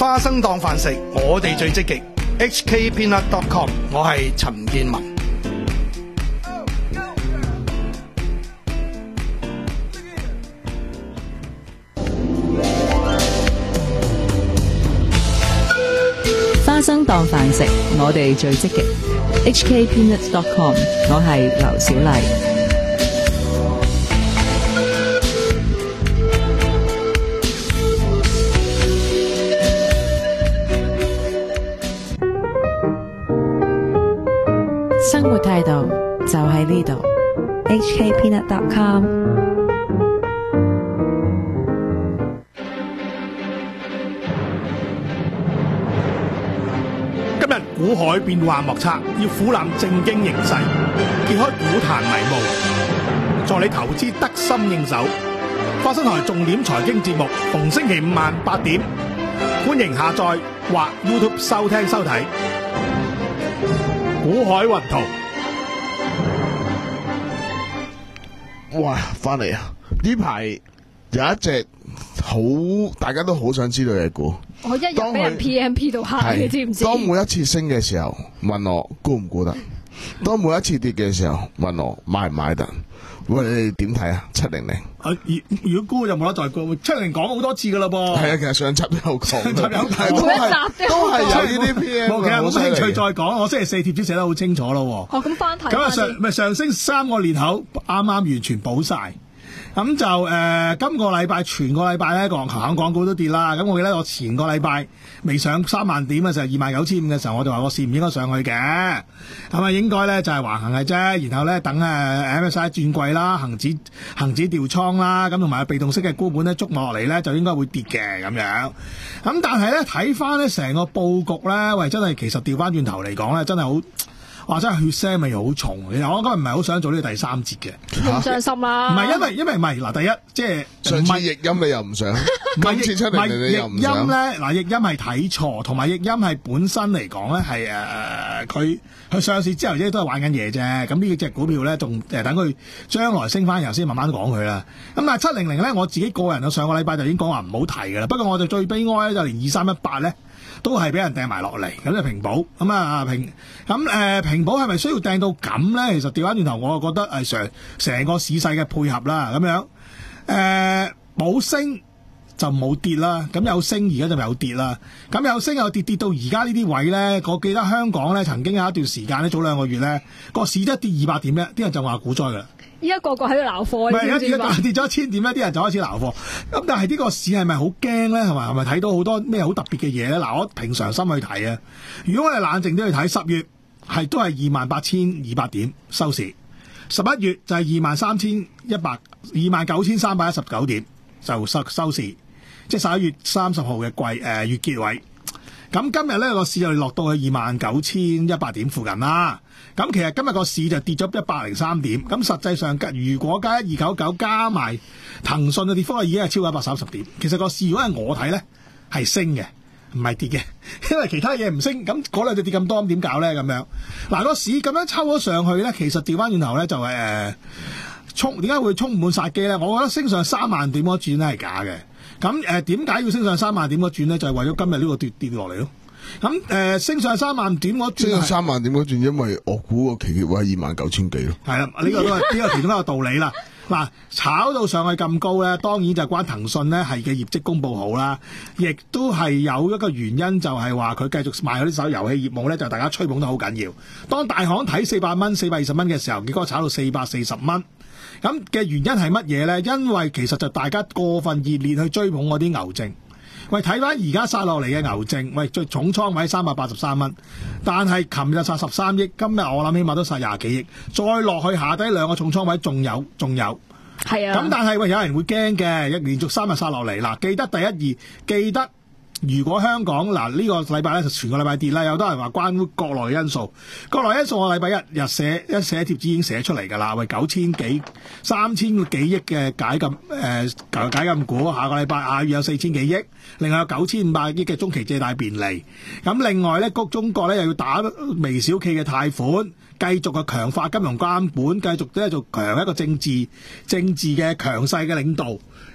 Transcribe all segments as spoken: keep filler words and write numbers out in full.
花生當飯食，我哋最積極。H K Peanut dot com， 我係陳建文。 花生當飯食，我哋最積極。H K Peanut dot com， 我係劉小麗。生活態度就喺呢度。 H K Peanut dot com。 今日股海變幻莫測，要俯瞰正經形勢，揭開股壇迷霧，助你投資得心應手。花生台重點財經節目，逢星期五晚八點，歡迎下載或 YouTube 收聽收睇。股海雲圖， 哇！翻嚟啊！呢排有一隻好，大家都好想知道嘅股。 我一日俾人 P M P 到黑，你知唔知？ 當每一次升嘅時候，問我估唔估得；當每一次跌嘅時候，問我買唔買得。喂，你哋點睇啊？七零零。 啊，如果估就冇得再估。七零零講好多次噶啦噃。 係啊，其實上集都有講。上集有睇， 每一集都係有呢啲 P M。 冇，其實冇興趣再講。我星期四貼紙寫得好清楚咯。 哦，咁翻睇。 咁啊上咪上升三個年頭，啱啱完全補晒。咁就誒、呃，今個禮拜全個禮拜咧，港行港股都跌啦。咁我記得我前個禮拜未上三萬點嘅時候，二萬九千五嘅時候，我就話我市唔應該上去嘅。咁啊，應該咧就係橫行嘅啫。然後咧等誒 M S C I 轉季啦，恒指恒指調倉啦，咁同埋被動式嘅沽盤咧捉落嚟咧，就應該會跌嘅咁樣。咁但係咧睇翻咧成個佈局咧，喂，真係其實調翻轉頭嚟講咧，真係好。哇！真係血腥味好重，其實我今日唔係好想做呢個第三節嘅， 唔傷心啦。 唔係因為因為唔係嗱，第一即係上次譯音你又唔想，今次出嚟你又唔想。 譯音咧嗱，譯音係睇錯，同埋譯音係本身嚟講咧係誒佢佢上市之後啫都係玩緊嘢啫。咁呢隻股票咧仲誒等佢將來升翻然後先慢慢講佢啦。咁但係七零零咧，我自己個人啊上個禮拜就已經講話唔好提㗎啦。不過我哋最悲哀咧就連二三一八咧。都係俾人掟埋落嚟，咁就平保咁啊平咁誒、呃、平保係咪需要掟到咁咧？其實調翻轉頭，我覺得係成成個市勢嘅配合啦，咁樣誒冇、呃、升就冇跌啦，咁有升而家就有跌啦，咁有升有跌跌到而家呢啲位咧，我記得香港咧曾經有一段時間咧，早兩個月咧個市一跌二百點咧，啲人就話股災噶啦。 依家個個喺度鬧貨， 唔係而家跌咗一千點咧，啲人就開始鬧貨。咁但係呢個市係咪好驚咧？係咪係咪睇到好多咩好特別嘅嘢咧？嗱，我平常心去睇啊。如果我哋冷靜啲去睇，十月係都係二萬八千二百點收市，十一月就係二萬三千一百二萬九千三百一十九點就收收市，即係十一月三十號嘅季誒月結尾。咁今日咧個市就落到去二萬九千一百點附近啦。咁其實今日個市就跌咗一百零三點。咁實際上，如果加一二九九加埋騰訊嘅跌幅，已經係超過一百三十點。其實個市如果係我睇咧，係升嘅，唔係跌嘅。因為其他嘢唔升，咁嗰兩隻跌咁多，咁點搞咧？咁樣嗱，個市咁樣抽咗上去咧，其實調翻轉頭咧就係、是、誒、呃、衝，點解會充滿殺機咧？我覺得升上三萬點嗰轉咧係假嘅。咁誒點解要升上三萬點嗰轉咧？就係、是、為咗今日呢個跌跌落嚟咯。咁誒、呃、升上三萬點嗰轉， 升上三萬點嗰轉，因為我估個期結位係二萬九千幾咯。 係啦，呢、這個都係呢個其中一個道理啦。嗱，炒到上去咁高咧，當然就關騰訊咧係嘅業績公佈好啦，亦都係有一個原因，就係話佢繼續賣嗰啲手遊戲業務咧，就大家吹捧得好緊要。當大行睇四百蚊、四百二十蚊嘅時候，結果炒到四百四十蚊。咁嘅原因係乜嘢咧？因為其實就大家過分熱烈去追捧嗰啲牛證。喂，睇翻而家殺落嚟嘅牛證，喂，最重倉位三百八十三蚊，但係琴日殺十三億，今日我諗起碼都殺廿幾億，再落去下低兩個重倉位仲有仲有， 係啊。 咁但係喂，有人會驚嘅，一連續三日殺落嚟，嗱，記得第一二，記得。如果香港嗱呢、呢個禮拜咧就全個禮拜跌啦，有多人話關於國內因素，國內因素我禮拜一日寫一寫貼紙已經寫出嚟㗎啦，喂九千幾三千幾億嘅解禁誒、呃、解禁股，下個禮拜亞月有四千幾億，另外有九千五百億嘅中期借貸便利，咁另外咧谷中國咧又要打微小企嘅貸款，繼續嘅強化金融監管，繼續咧做強一個政治政治嘅強勢嘅領導。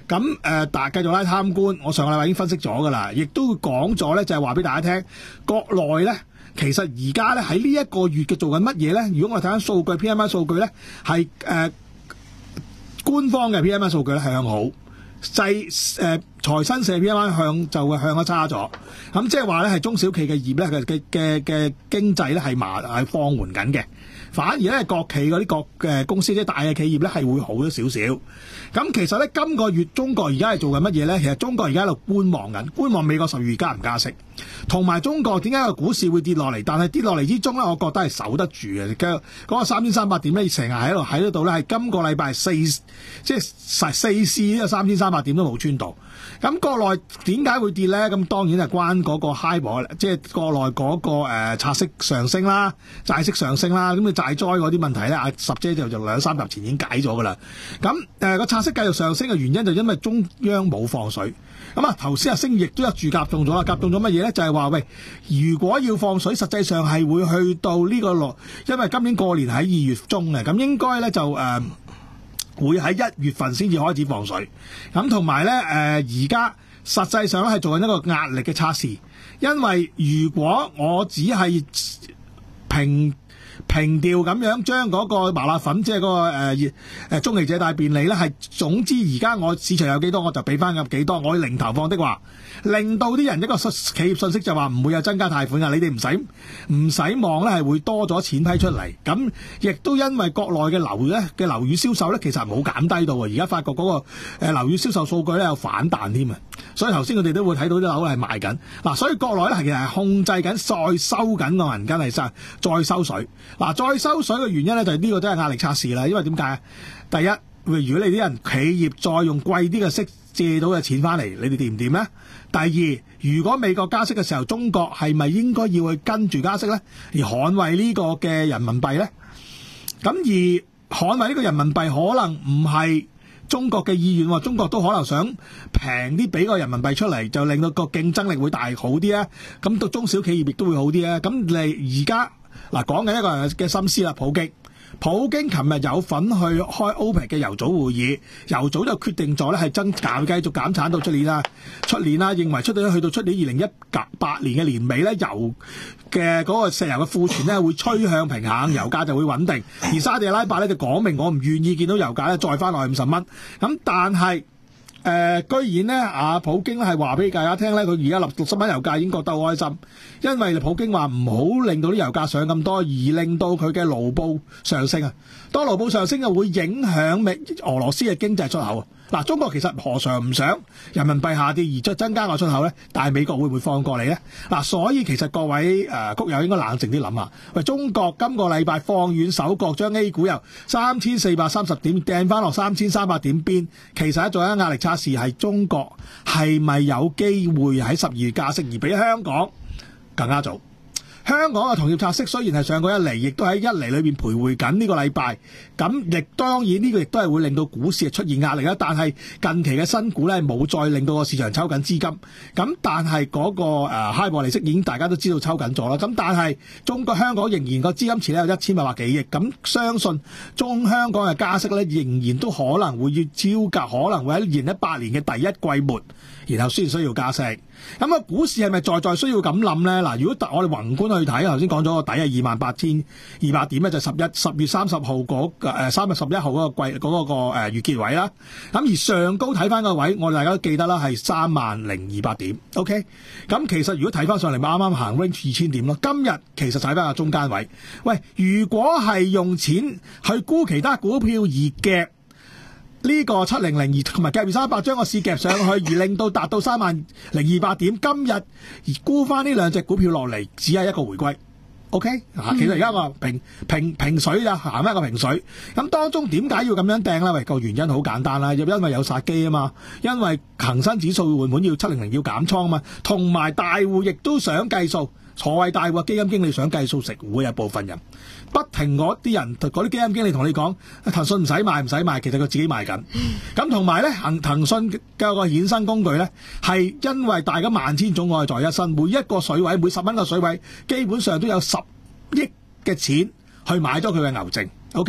咁誒，但係繼續拉貪官，我上個禮拜已經分析咗㗎啦，亦都講咗咧，就係話俾大家聽，國內咧其實而家咧喺呢一個月嘅做緊乜嘢咧？如果我哋睇翻數據 P M I 數據咧，係誒、呃、官方嘅 P M I 數據咧係向好。製誒財新社 P M I 向就會向咗差咗，咁即係話咧係中小企嘅業咧嘅嘅嘅嘅經濟咧係麻係放緩緊嘅，反而咧國企嗰啲國嘅公司即係大嘅企業咧係會好咗少少。咁其實咧今個月中國而家係做緊乜嘢咧？其實中國而家喺度觀望緊，觀望美國十二月加唔加息，同埋中國點解個股市會跌落嚟？但係跌落嚟之中咧，我覺得係守得住嘅。嗰個三千三百點咧，成日喺度喺嗰度咧，係今個禮拜四即係四四試呢個三千三百點都冇穿到。咁國內點解會跌咧？咁當然係關嗰個 HIBOR，即係國內嗰、那個誒、呃、拆息上升啦、債息上升啦。咁你債災嗰啲問題咧，阿十姐就就兩三集前已經解咗噶啦。咁誒個拆息繼續上升嘅原因就因為中央冇放水。咁啊頭先阿星亦都有住夾中咗啦，夾中咗乜嘢咧？就係、是、話喂，如果要放水，實際上係會去到呢個落，因為今年過年喺二月中嘅，咁應該咧就誒。呃會喺一月份先至開始放水，咁同埋咧誒而家實際上咧係做緊一個壓力嘅測試，因為如果我只係平平調咁樣將嗰個麻辣粉，即係嗰、那個誒誒中期借貸便利咧，係總之而家我市場有幾多我就俾翻咁幾多，我零投放的話，令到啲人一個企業信息就話唔會有增加貸款㗎，你哋唔使唔使望咧係會多咗錢批出嚟，咁亦都因為國內嘅樓咧嘅樓宇銷售咧其實冇減低到啊，而家發覺嗰個誒樓宇銷售數據咧有反彈添啊，所以頭先佢哋都會睇到啲樓係賣緊嗱，所以國內咧其實係控制緊再收緊個銀根係再再收水。嗱，再收水嘅原因咧就係呢個都係壓力測試啦，因為點解？第一，如果你啲人企業再用貴啲嘅息借到嘅錢翻嚟，你哋掂唔掂咧？第二，如果美國加息嘅時候，中國係咪應該要去跟住加息咧，而捍衛呢個嘅人民幣咧？咁而捍衛呢個人民幣可能唔係中國嘅意願喎，中國都可能想平啲俾個人民幣出嚟，就令到個競爭力會大好啲啊！咁到中小企業亦都會好啲啊！咁你而家嗱講緊一個人嘅心思啦，普京。普京琴日有份去開 OPEC 嘅油組會議，油組就決定咗咧係增減繼續減產到出年啦，出年啦，認為出到去到出年二零一八年嘅年尾咧，油嘅嗰個石油嘅庫存咧會趨向平衡，油價就會穩定。而沙地阿拉伯咧就講明我唔願意見到油價咧再翻落去五十蚊，咁但係。誒、呃，居然咧，阿普京咧係話俾大家聽咧，佢而家立六十蚊油價已經覺得好開心，因為普京話唔好令到啲油價上咁多，而令到佢嘅盧布上升啊。當盧布上升就會影響美俄羅斯嘅經濟出口啊。嗱，中國其實何嘗唔想人民幣下跌而再增加個出口咧？但係美國會唔會放過你咧？嗱，所以其實各位誒谷友應該冷靜啲諗下。喂，中國今個禮拜放軟手腳，將 A 股由三千四百三十點掟翻落三千三百點邊，其實做緊壓力測試，係中國係咪有機會喺十二月加息，而比香港更加早？香港嘅同業拆息雖然係上過一厘，亦都喺一厘裏邊徘徊緊呢個禮拜。咁亦當然呢個亦都係會令到股市出現壓力啦。但係近期嘅新股咧冇再令到個市場抽緊資金。咁但係嗰、那個誒 HIBOR 利息已經大家都知道抽緊咗啦。咁但係中國香港仍然個資金池咧有一千八百幾億。咁相信中香港嘅加息咧仍然都可能會要招架，可能會喺二零一八年嘅第一季末，然後先需要加息。咁啊，股市係咪在在需要咁諗咧？嗱，如果我哋宏觀去睇，頭先講咗個底係二萬八千二百點咧，就十一十月三十號嗰誒三月十一號嗰個季嗰、嗰個誒月結位啦。咁而上高睇翻個位，我哋大家都記得啦，係三萬零二百點。OK，咁其實如果睇翻上嚟，咪啱啱行 range 二千點咯。今日其實睇翻個中間位。喂，如果係用錢去沽其他股票而夾呢個七零零二同埋夾二三百將個市夾上去，而令到達到三萬零二百點，今日而沽翻呢兩隻股票落嚟，只係一個回歸。OK，啊，其實而家個平平平水就行翻個平水。咁當中點解要咁樣掟咧？喂，個原因好簡單啦，因為有殺機啊嘛，因為恒生指數換盤要七零零要減倉啊嘛，同埋大戶亦都想計數。所謂大戶基金經理想計數食糊，有部分人不停嗰啲人，嗰啲基金經理同你講，騰訊唔使賣唔使賣，其實佢自己賣緊。咁同埋咧，騰騰訊嘅個衍生工具咧，係因為大家萬千種愛在一身，每一個水位，每十蚊個水位，基本上都有十億嘅錢去買咗佢嘅牛證。OK，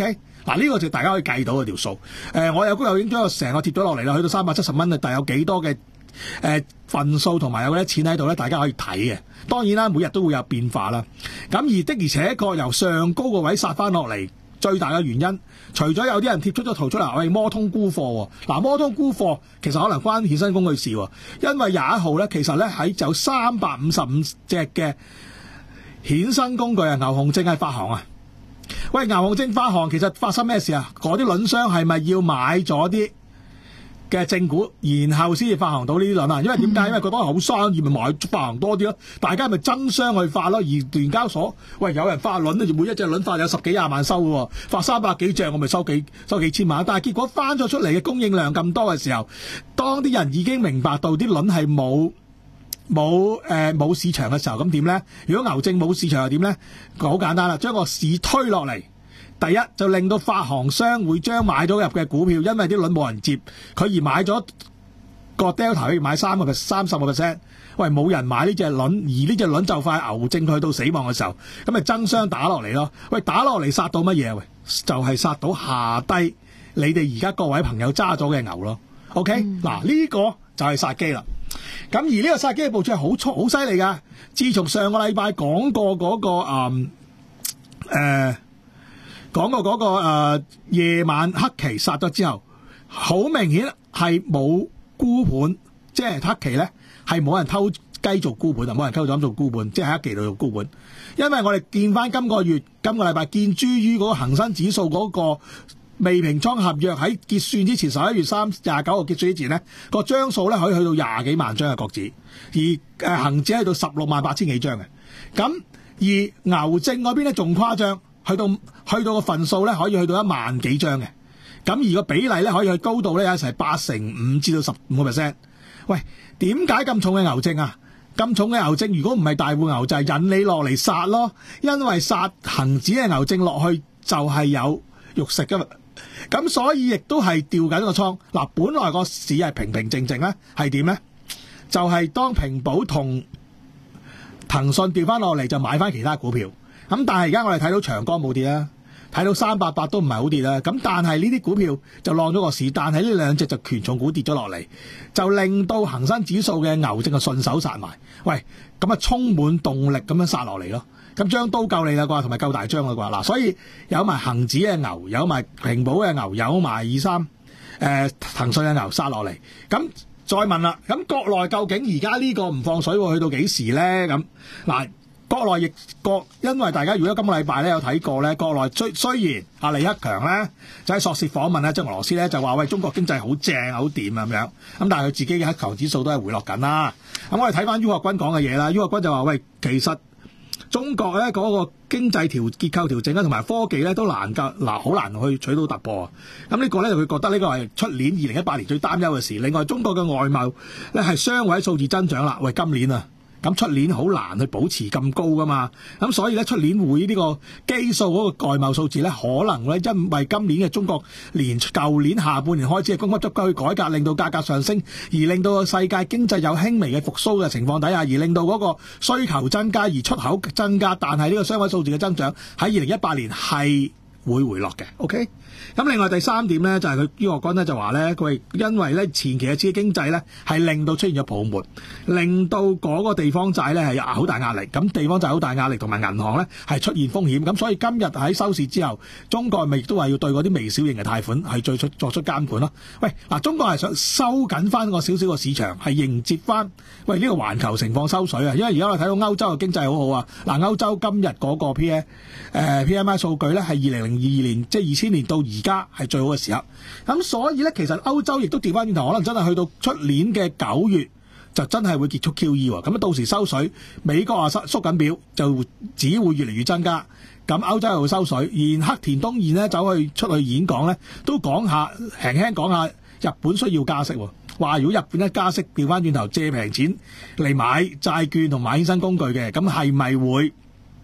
嗱，呢個就大家可以計到嘅條數。誒、呃，我有高有已經將個成個貼咗落嚟啦，去到三百七十蚊啊，但有幾多嘅誒、呃、份數同埋有幾多錢喺度咧？大家可以睇嘅。當然啦，每日都會有變化啦。咁而的而且確由上高個位殺翻落嚟，最大嘅原因，除咗有啲人貼出咗圖出嚟，喂，摩通沽貨。嗱，摩通沽貨其實可能關衍生工具事，因為廿一號咧，其實咧喺就三百五十五隻嘅衍生工具啊，牛熊證係發行啊。喂，牛熊證發行其實發生咩事啊？嗰啲輪商係咪要買咗啲嘅正股，然後先至發行到呢啲輪啊？因為點解？因為覺得好生意，咪買發行多啲咯。大家咪爭相去發咯。而聯交所，喂，有人發輪咧，每一隻輪發有十幾廿萬收嘅，發三百幾隻，我咪收幾收幾千萬。但係結果翻咗出嚟嘅供應量咁多嘅時候，當啲人已經明白到啲輪係冇冇誒冇市場嘅時候，咁點咧？如果牛證冇市場又點咧？好簡單啦，將個市推落嚟。第一就令到發行商會將買咗入嘅股票，因為啲輪冇人接，佢而買咗個 Delta 可以買三個三十個 percent。喂，冇人買呢隻輪，而呢隻輪就快牛證去到死亡嘅時候，咁咪爭相打落嚟咯。喂，打落嚟殺到乜嘢？喂，就係、是、殺到下低你哋而家各位朋友揸咗嘅牛咯。OK，嗱呢、嗯呢個就係殺機啦。咁而呢個殺機嘅部署係好粗好犀利㗎。自從上個禮拜講過嗰、嗰個誒誒。呃講過嗰、那個誒、呃、夜晚黑期殺咗之後，好明顯係冇沽盤，即係黑期咧係冇人偷雞做沽盤，就冇人偷咗做沽盤，即係喺黑期度做沽盤。因為我哋見翻今個月今個禮拜見諸於嗰個恒生指數嗰個未平倉合約喺結算之前，十一月三廿九號結算之前咧，個張數咧可以去到廿幾萬張嘅國指，而誒恆指去到十六萬八千幾張嘅。咁而牛證嗰邊咧仲誇張。去到去到個份數咧，可以去到一萬幾張嘅，咁而個比例咧可以去高度咧有成八成五至到十五個 percent。喂，點解咁重嘅牛證啊？咁重嘅牛證，如果唔係大戶牛就係、是、引你落嚟殺咯，因為殺恒指嘅牛證落去就係有肉食噶嘛。咁所以亦都係調緊個倉。嗱，本來個市係平平靜靜咧，係點咧？就係、是、當平保同騰訊調翻落嚟，就買翻其他股票。咁但係而家我哋睇到長江冇跌啦，睇到三八八都唔係好跌啦。咁但係呢啲股票就浪咗個市，但係呢兩隻就權重股跌咗落嚟，就令到恒生指數嘅牛證就順手殺埋。喂，咁啊充滿動力咁樣殺落嚟咯。咁張刀夠你啦啩，同埋夠大張啦啩。嗱，所以有埋恒指嘅牛，有埋平保嘅牛，有埋二三誒騰訊嘅牛殺落嚟。咁再問啦，咁國內究竟而家呢個唔放水會去到幾時咧？咁嗱。國內亦國，因為大家如果今個禮拜咧有睇過咧，國內雖雖然阿李克強咧就喺索契訪問咧，即係俄羅斯咧就話喂中國經濟好正好掂咁樣，咁但係佢自己嘅黑球指數都係回落緊啦。咁我哋睇翻于國軍講嘅嘢啦，于國軍就話喂，其實中國咧嗰個經濟調結構調整咧，同埋科技咧都難夠嗱好難去取到突破啊。咁呢個咧佢覺得呢個係出年二零一八年最擔憂嘅事。另外中國嘅外貿咧係雙位數字增長啦，喂今年啊。咁出年好難去保持咁高噶嘛，咁所以咧出年會呢個基數嗰個外貿數字咧，可能咧因為今年嘅中國連舊年下半年開始嘅供給側去改革，令到價格上升，而令到個世界經濟有輕微嘅復甦嘅情況底下，而令到嗰個需求增加，而出口增加，但係呢個雙位數字嘅增長喺二零一八年係會回落嘅 ，OK？咁另外第三點咧，就係佢於學軍咧就話咧，佢因為咧前期嘅刺激經濟咧係令到出現咗泡沫，令到嗰個地方債咧係有好大壓力，咁地方債好大壓力，同埋銀行咧係出現風險，咁所以今日喺收市之後，中國咪亦都話要對嗰啲微小型嘅貸款係最出作出監管咯。喂，嗱，中國係想收緊翻個少少個市場，係迎接翻喂呢個環球情況收水啊，因為而家我睇到歐洲嘅經濟好好啊，嗱，歐洲今日嗰個 P M 誒 P M I 數據咧係二零零二年即係二千年到而家係最好嘅時候，咁所以咧，其實歐洲亦都調翻轉頭，可能真係去到出年嘅九月就真係會結束 Q E 喎。咁到時收水，美國啊縮縮緊表，就只會越嚟越增加。咁歐洲又會收水，而黑田東彥呢走去出去演講咧，都講下輕輕講下日本需要加息喎。話如果日本一加息，調翻轉頭借平錢嚟買債券同買衍生工具嘅，咁係咪會？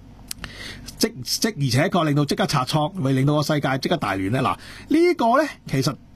即即而且確令到即刻拆倉，會令到個世界即刻大亂咧。嗱，呢個咧其實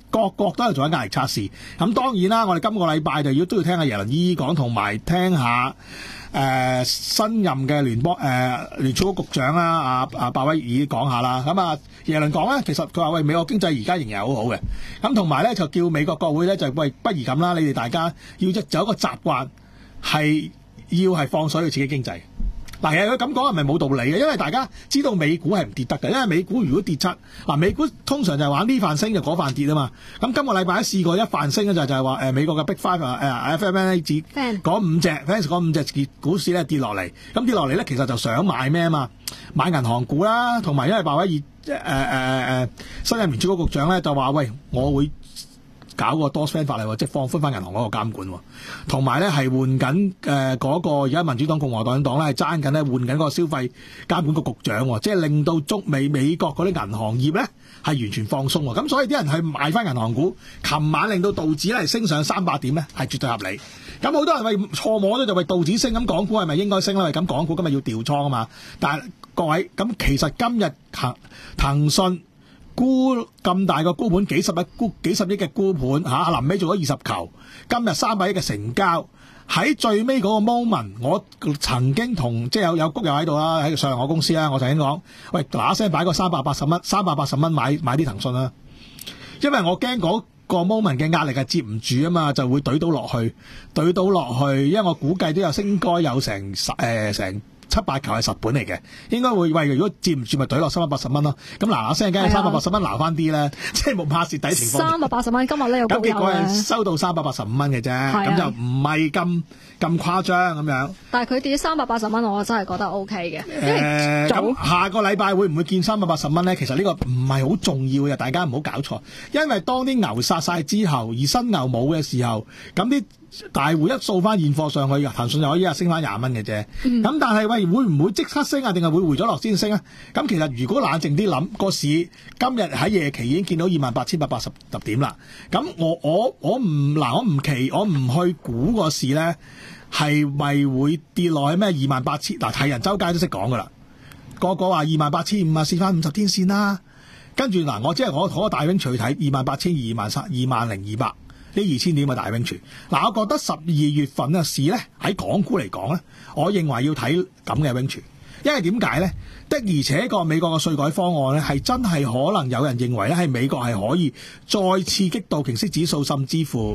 各國都係做緊壓力測試。咁當然啦，我哋今個禮拜就要都要聽下耶倫姨姨講，同埋聽下誒、呃、新任嘅聯邦誒、呃、聯儲局局長啦，阿阿鮑威爾講下啦。咁啊，耶倫講咧，其實佢話喂，美國經濟而家仍然係好好嘅。咁同埋咧就叫美國國會咧就喂，不如咁啦，你哋大家要即有一個習慣係要係放水去刺激經濟。嗱，其實佢咁講係咪冇道理嘅？因為大家知道美股係唔跌得嘅，因為美股如果跌七，嗱美股通常就係玩呢瓣升就嗰瓣跌啊嘛。咁今個禮拜都試過一瓣升嘅就就係話誒美國嘅 Big Five 啊誒 F M N A 指嗰五隻 Fans 嗰五隻股市咧跌落嚟，咁跌落嚟咧其實就想買咩啊嘛？買銀行股啦，同埋因為鮑威爾誒誒誒新任聯儲局局長咧就話喂，我會搞個 Dodd-Frank 法例喎，即係放寬翻銀行嗰個監管喎，同埋咧係換緊誒嗰個而家民主黨共和黨黨咧係爭緊咧換緊嗰個消費監管局局長喎，即係令到中美美國嗰啲銀行業咧係完全放鬆喎，咁所以啲人去買翻銀行股，琴晚令到道指咧升上三百點咧係絕對合理。咁好多人為錯摸咗就為道指升，咁港股係咪應該升咧？咁港股今日要調倉啊嘛，但係各位咁其實今日騰騰訊沽咁大個沽盤，幾十億沽幾十億嘅沽盤嚇，臨尾做咗二十球。今日三百億嘅成交，喺最尾嗰個 moment，我曾經同即係有有谷友喺度啦，喺上我公司啦，我曾經講，喂嗱嗱聲擺個三百八十蚊，三百八十蚊買買啲騰訊啦，因為我驚嗰個 moment 嘅壓力係接唔住啊嘛，就會懟到落去，懟到落去，因為我估計都有應該有成十誒成。七八球係實本嚟嘅，應該會喂，如果接唔住咪懟落三百八十蚊咯。咁嗱嗱聲，梗係三百八十蚊撈翻啲咧，即係冇怕蝕底情況。 三百八十蚊今日咧有高咁結果係收到三百八十五蚊嘅啫，咁就唔係咁咁誇張咁樣。 但係佢跌三百八十蚊，我真係覺得 O K 嘅。 誒，咁下個禮拜會唔會見三百八十蚊咧？其實呢個唔係好重要嘅，大家唔好搞錯。因為當啲牛殺晒之後，而新牛冇嘅時候，咁啲大戶一掃翻現貨上去，騰訊就可以一日升翻廿蚊嘅啫。咁、嗯、但係喂，會唔會即刻升啊？定係會回咗落先升啊？咁其實如果冷靜啲諗，個市今日喺夜期已經見到二萬八千八百八十點啦。咁我我我唔嗱，我唔期我唔去估個市咧，係咪會跌落去咩二萬八千？嗱，係人周街都識講噶啦，個個話二萬八千五啊，試翻五十天線啦。跟住嗱，我即係我攞個大 range 去睇二萬八千二萬三二萬零二百。呢二千點嘅大 range，嗱，我覺得十二月份嘅市咧喺港股嚟講咧，我認為要睇咁嘅 range，因為點解咧？的而且確美國嘅稅改方案咧係真係可能有人認為咧係美國係可以再刺激道瓊斯指數，甚至乎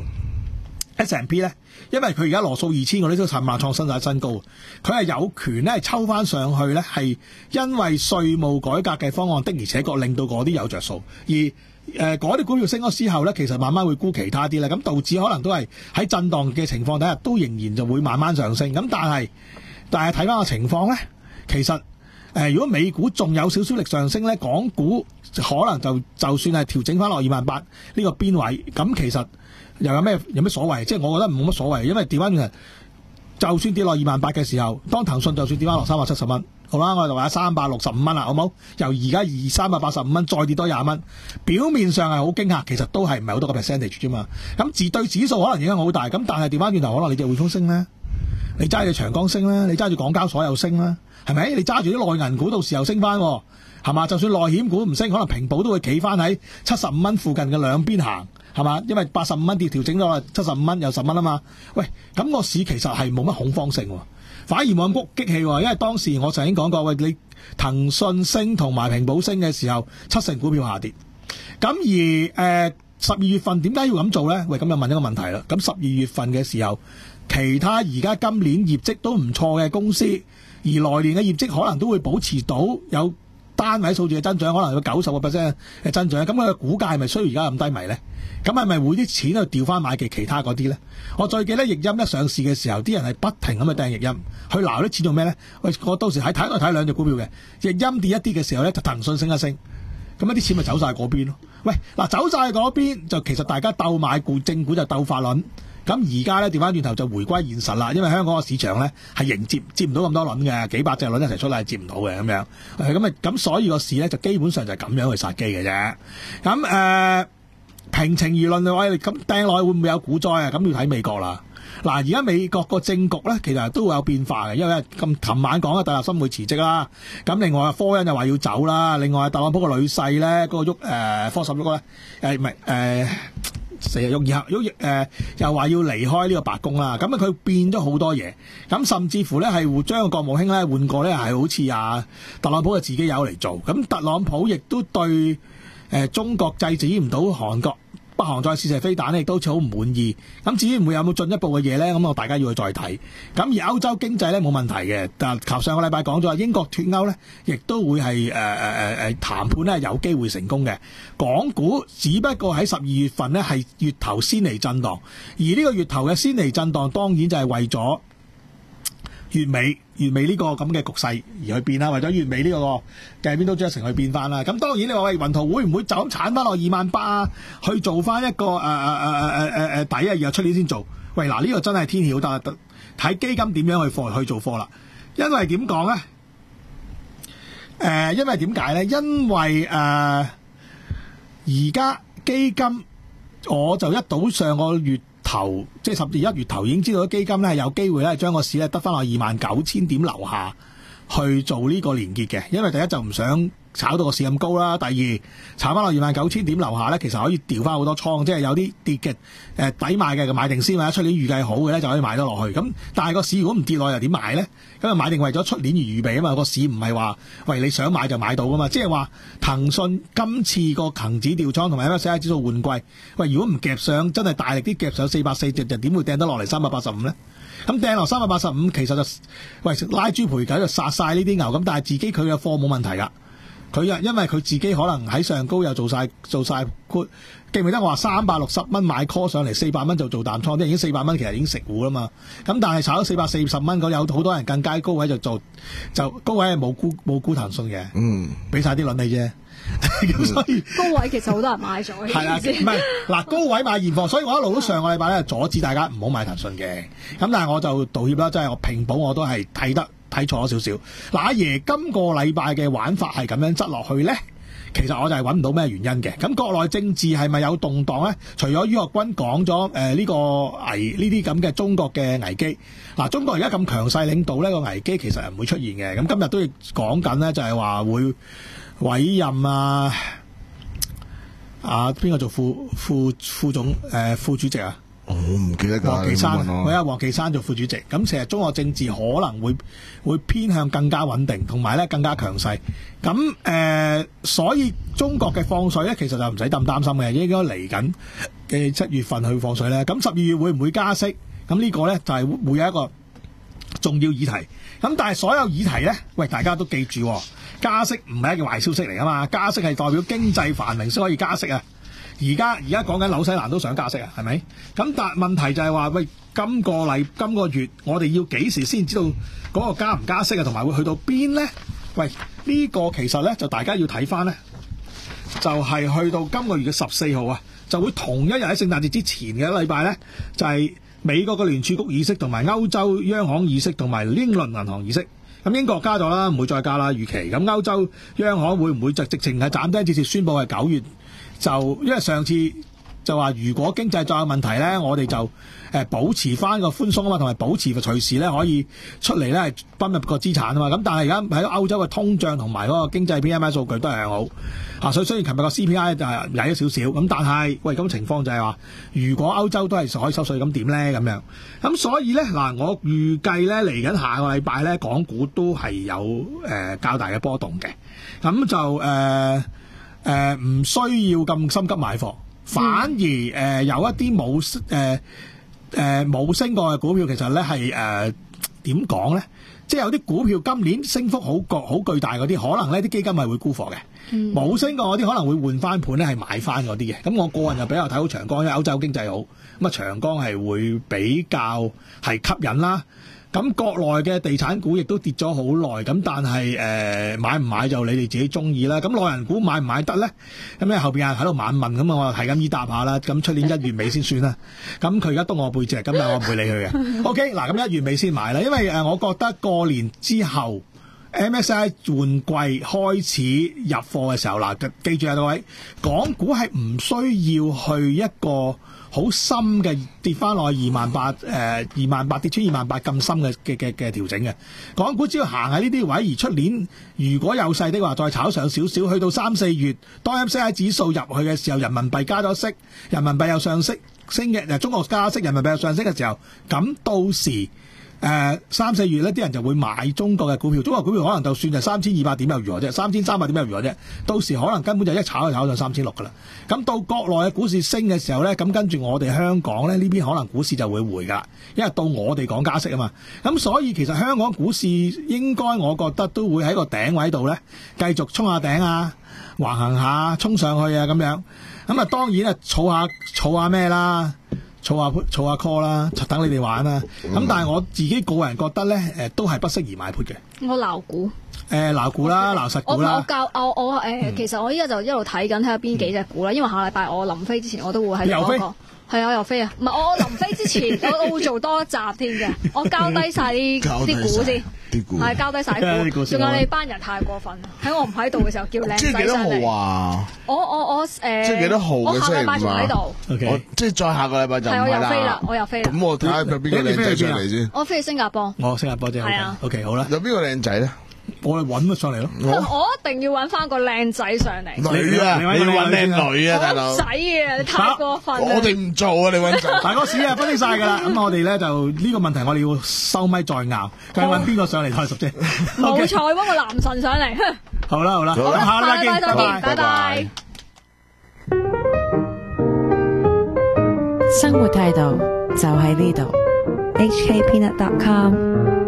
S and P 咧，因為佢而家羅素二千嗰啲都尋晚創新曬新高，佢係有權咧係抽翻上去咧，係因為稅務改革嘅方案的而且確令到嗰啲有着數，而誒嗰啲股票升咗之後咧，其實慢慢會沽其他啲咧，咁道指可能都係喺震盪嘅情況底下，都仍然就會慢慢上升。咁但係但係睇翻個情況咧，其實誒、呃、如果美股仲有少少力上升咧，港股可能就就算係調整翻落二萬八呢個邊位，咁其實又有咩有咩所謂？即係我覺得冇乜所謂，因為調翻轉，就算跌落二萬八嘅時候，當騰訊就算跌翻落三百七十蚊。好啦，我哋話三百六十五蚊啦，好冇？由而家二三百八十五蚊再跌多廿蚊，表面上係好驚嚇，其實都係唔係好多個 percentage 啫嘛。咁自對指數可能影響好大，咁但係調翻轉頭，可能你隻匯豐升咧，你揸住長江升啦，你揸住港交所又升啦，係咪？你揸住啲內銀股到時候升翻，係嘛？就算內險股唔升，可能平保都會企翻喺七十五蚊附近嘅兩邊行，係嘛？因為八十五蚊跌調整咗七十五蚊又十蚊啊嘛。喂，咁個市其實係冇乜恐慌性喎。反而冇咁激氣喎，因為當時我曾經講過，喂，你騰訊升同埋平保升嘅時候，七成股票下跌。咁而誒十二月份點解要咁做咧？喂，咁就問一個問題啦。咁十二月份嘅時候，其他而家今年業績都唔錯嘅公司，而來年嘅業績可能都會保持到有單位數字嘅增長，可能有九十個 percent 嘅增長。咁佢嘅股價係咪需要而家咁低迷咧？咁係咪會啲錢去調翻買嘅其他嗰啲咧？我最記得易鑫一上市嘅時候，啲人係不停咁去掟易鑫，去撈啲錢做咩咧？喂，我到時喺睇我睇兩隻股票嘅，易鑫跌一啲嘅時候咧，就騰訊升一升，咁一啲錢咪走晒嗰邊咯。喂，嗱，走晒嗰邊就其實大家鬥買股，正股就鬥發輪。咁而家咧調翻轉頭就回歸現實啦，因為香港個市場咧係迎接接唔到咁多輪嘅，幾百隻輪一齊出嚟係接唔到嘅咁樣。咁啊咁所以個市咧就基本上就係咁樣去殺機嘅啫。咁誒。呃平情而論嘅話，咁掟落去會唔會有股災啊？咁要睇美國啦。嗱，而家美國個政局咧，其實都會有變化嘅，因為咁琴晚講啊，戴立森會辭職啦。咁另外科恩又話要走啦。另外特朗普個女婿咧，嗰、那個喐誒科什喐咧，誒唔係誒成日喐而喐誒，又話要離開呢個白宮啦。咁啊，佢變咗好多嘢。咁甚至乎咧係將個國務卿咧換過咧係好似啊特朗普嘅自己友嚟做。咁特朗普亦都對誒、呃、中國制止唔到韓國。北韓再試射飛彈呢，亦都好似好唔滿意。咁至於唔會有冇進一步嘅嘢呢？咁我大家要去再睇。咁而歐洲經濟呢，冇問題嘅，但係上個禮拜講咗，英國脫歐呢，亦都會係誒誒誒誒談判呢，有機會成功嘅。港股只不過喺十二月份呢，係月頭先嚟震盪，而呢個月頭嘅先嚟震盪，當然就係為咗月尾月尾呢個咁嘅局勢而去變啦，為咗月尾呢個嘅邊都將成去變翻啦。咁當然你話喂，雲圖會唔會就咁鏟翻落二萬八去做翻一個誒誒誒誒誒誒誒底啊？然後出年先做？喂，嗱呢個真係天曉得，睇基金點樣去貨去做貨啦。因為點講咧？誒、呃，因為點解咧？因為誒而家基金我就一到上個月頭即係十月一月頭已經知道基金咧係有機會咧將個市咧得翻落二萬九千點樓下去做呢個連結嘅，因為第一就唔想炒到個市咁高啦，第二炒翻落二萬九千點樓下咧，其實可以調翻好多倉，即係有啲跌嘅誒抵買嘅就買定先，或者出年預計好嘅咧就可以買得落去。咁但係個市如果唔跌落又點買咧？咁啊買定為咗出年而預備啊嘛，個市唔係話喂你想買就買到噶嘛，即係話騰訊今次個恒指調倉同埋 M S C I 指數換季，喂如果唔夾上真係大力啲夾上四百四隻，就點會掟得落嚟三百八十五咧？咁掟落三百八十五，其實就喂拉豬賠狗就殺晒呢啲牛，咁但係自己佢嘅貨冇問題噶。佢啊，因為佢自己可能喺上高又做晒做晒，記唔記得我話三百六十蚊買 call 上嚟，四百蚊就做淡倉，即係已經四百蚊其實已經食糊啦嘛。咁但係炒咗四百四十蚊，有好多人更加高位就做，就高位係冇沽冇沽騰訊嘅，嗯，俾晒啲輪你啫。咁所以高位其實好多人買咗， 係啦，唔係嗱高位買現貨，所以我一路都上個禮拜咧阻止大家唔好買騰訊嘅。咁但係我就道歉啦，即係我平保我都係睇得睇錯咗少少。嗱，阿爺今個禮拜嘅玩法係咁樣執落去咧，其實我就係揾唔到咩原因嘅。咁國內政治係咪有動盪咧？除咗于學軍講咗誒呢個危呢啲咁嘅中國嘅危機，嗱中國而家咁強勢領導呢個危機其實係唔會出現嘅。咁今日都要講緊咧，就係話會委任啊啊邊個做副副副總誒、呃、副主席啊？ 我唔記得㗎。 王岐山，我有王岐山做副主席。咁其實中國政治可能會會偏向更加穩定，同埋咧更加強勢。咁誒、呃，所以中國嘅放水咧，其實就唔使咁擔心嘅，應該嚟緊嘅七月份去放水咧。咁十二月會唔會加息？咁呢個咧就係、是、會有一個重要議題。咁但係所有議題咧，喂大家都記住、哦。加息唔係一件壞消息嚟啊嘛，加息係代表經濟繁榮先可以加息啊。而家而家講緊紐西蘭都想加息啊，係咪？咁但係問題就係話，喂，今個禮今個月我哋要幾時先知道嗰個加唔加息啊，同埋會去到邊呢？喂，呢個其實呢，就大家要睇翻呢，就係去到今個月嘅十四號啊，就會同一日喺聖誕節之前嘅一禮拜呢，就係美國嘅聯儲局議息同埋歐洲央行議息同埋英倫銀行議息。咁英國加咗啦，唔會再加啦，預期。咁歐洲央行會唔會就直情係斬釘截鐵宣布係九月？就因為上次就話如果經濟再有問題咧，我哋就誒保持翻個寬鬆啊嘛，同埋保持隨時咧可以出嚟咧泵入個資產啊嘛。咁但係而家喺歐洲嘅通脹同埋嗰個經濟 P M I 數據都係向好啊，所以雖然琴日個 C P I 就係曳咗少少，咁但係喂咁情況就係話，如果歐洲都係可以收稅，咁點咧咁樣？咁所以咧嗱，我預計咧嚟緊下個禮拜咧，港股都係有誒、呃、較大嘅波動嘅，咁就誒。呃誒、呃、唔需要咁心急買貨，反而誒、呃、有一啲冇誒誒冇升過嘅股票，其實咧係誒點講咧？即係有啲股票今年升幅好巨好巨大嗰啲，可能呢啲基金係會沽貨嘅。冇、嗯、升過嗰啲可能會換翻盤咧，係買翻嗰啲嘅。咁我個人就比較睇好長江，因為歐洲經濟好，咁啊長江係會比較係吸引啦。咁國內嘅地產股亦都跌咗好耐，咁但係誒、呃、買唔買就你哋自己中意啦。咁內銀股買唔買得咧？咁咧後邊有人喺度猛問，咁我係咁依答下啦。咁出年一月尾先算啦。咁佢而家督我背脊，咁但我唔會理佢嘅。OK，嗱咁一月尾先買啦，因為誒我覺得過年之後誒、 M S C I 換季開始入貨嘅時候，嗱，記住啊各位，港股係唔需要去一個好深嘅跌翻落去二萬八，誒二萬八跌穿二萬八咁深嘅嘅嘅嘅調整嘅。港股只要行喺呢啲位，而出年如果有勢的話，再炒上少少，去到三四月，當 M S C I 指數入去嘅時候，人民幣加咗息，人民幣又上升升嘅，誒中國加息，人民幣又上升嘅時候，咁到時。誒、呃、三四月呢啲人就會買中國嘅股票，中國股票可能就算係三千二百點又如何啫，三千三百點又如何啫，到時可能根本就一炒就炒到三千六噶啦。咁到國內嘅股市升嘅時候呢，咁跟住我哋香港呢呢邊可能股市就會回噶啦，因為到我哋講加息啊嘛。咁所以其實香港股市應該我覺得都會喺個頂位度呢繼續衝下頂啊，橫行下，衝上去啊咁樣。咁啊當然啊，儲下儲下咩啦。儲下儲下 call 啦，等你哋玩啦。咁、嗯、但係我自己個人覺得咧，誒都係不適宜買 put 嘅。 我撈股， 誒撈股啦，撈實股啦。 我我教我我誒、呃嗯，其實我依家就一路睇緊睇下邊幾隻股啦。因為下禮拜我臨飛之前我都會喺嗰、那個。係啊，我又飛啊！唔係我臨飛之前，我我會做多一集添嘅。我交低晒啲啲股先， 啲股係交低晒股。仲有你班人太過分，喺我唔喺度嘅時候叫靚仔上嚟。 即係幾多號啊？ 我我我誒， 即係幾多號嘅我下禮拜仲喺度。 我即係再下個禮拜就唔係啦。 係我又飛啦，我又飛啦。 咁我睇下有邊個靚仔上嚟先。 我飛去新加坡。 我新加坡啫。係啊。O K 好啦。 有邊個靚仔咧？ 我哋揾咗上嚟咯。 我一定要揾翻個靚仔上嚟。 女啊，你要揾靚女啊，大佬。 仔啊，你太過分啦。 我哋唔做啊，你揾仔。 大哥屎啊，分析晒噶啦。咁我哋咧就呢個問題，我哋要收咪再拗，究竟揾邊個上嚟太熟啫。 冇錯，揾個男神上嚟。 好啦好啦，咁下禮拜見， 再見，拜拜。 生活態度就喺呢度。 H K Peanut dot com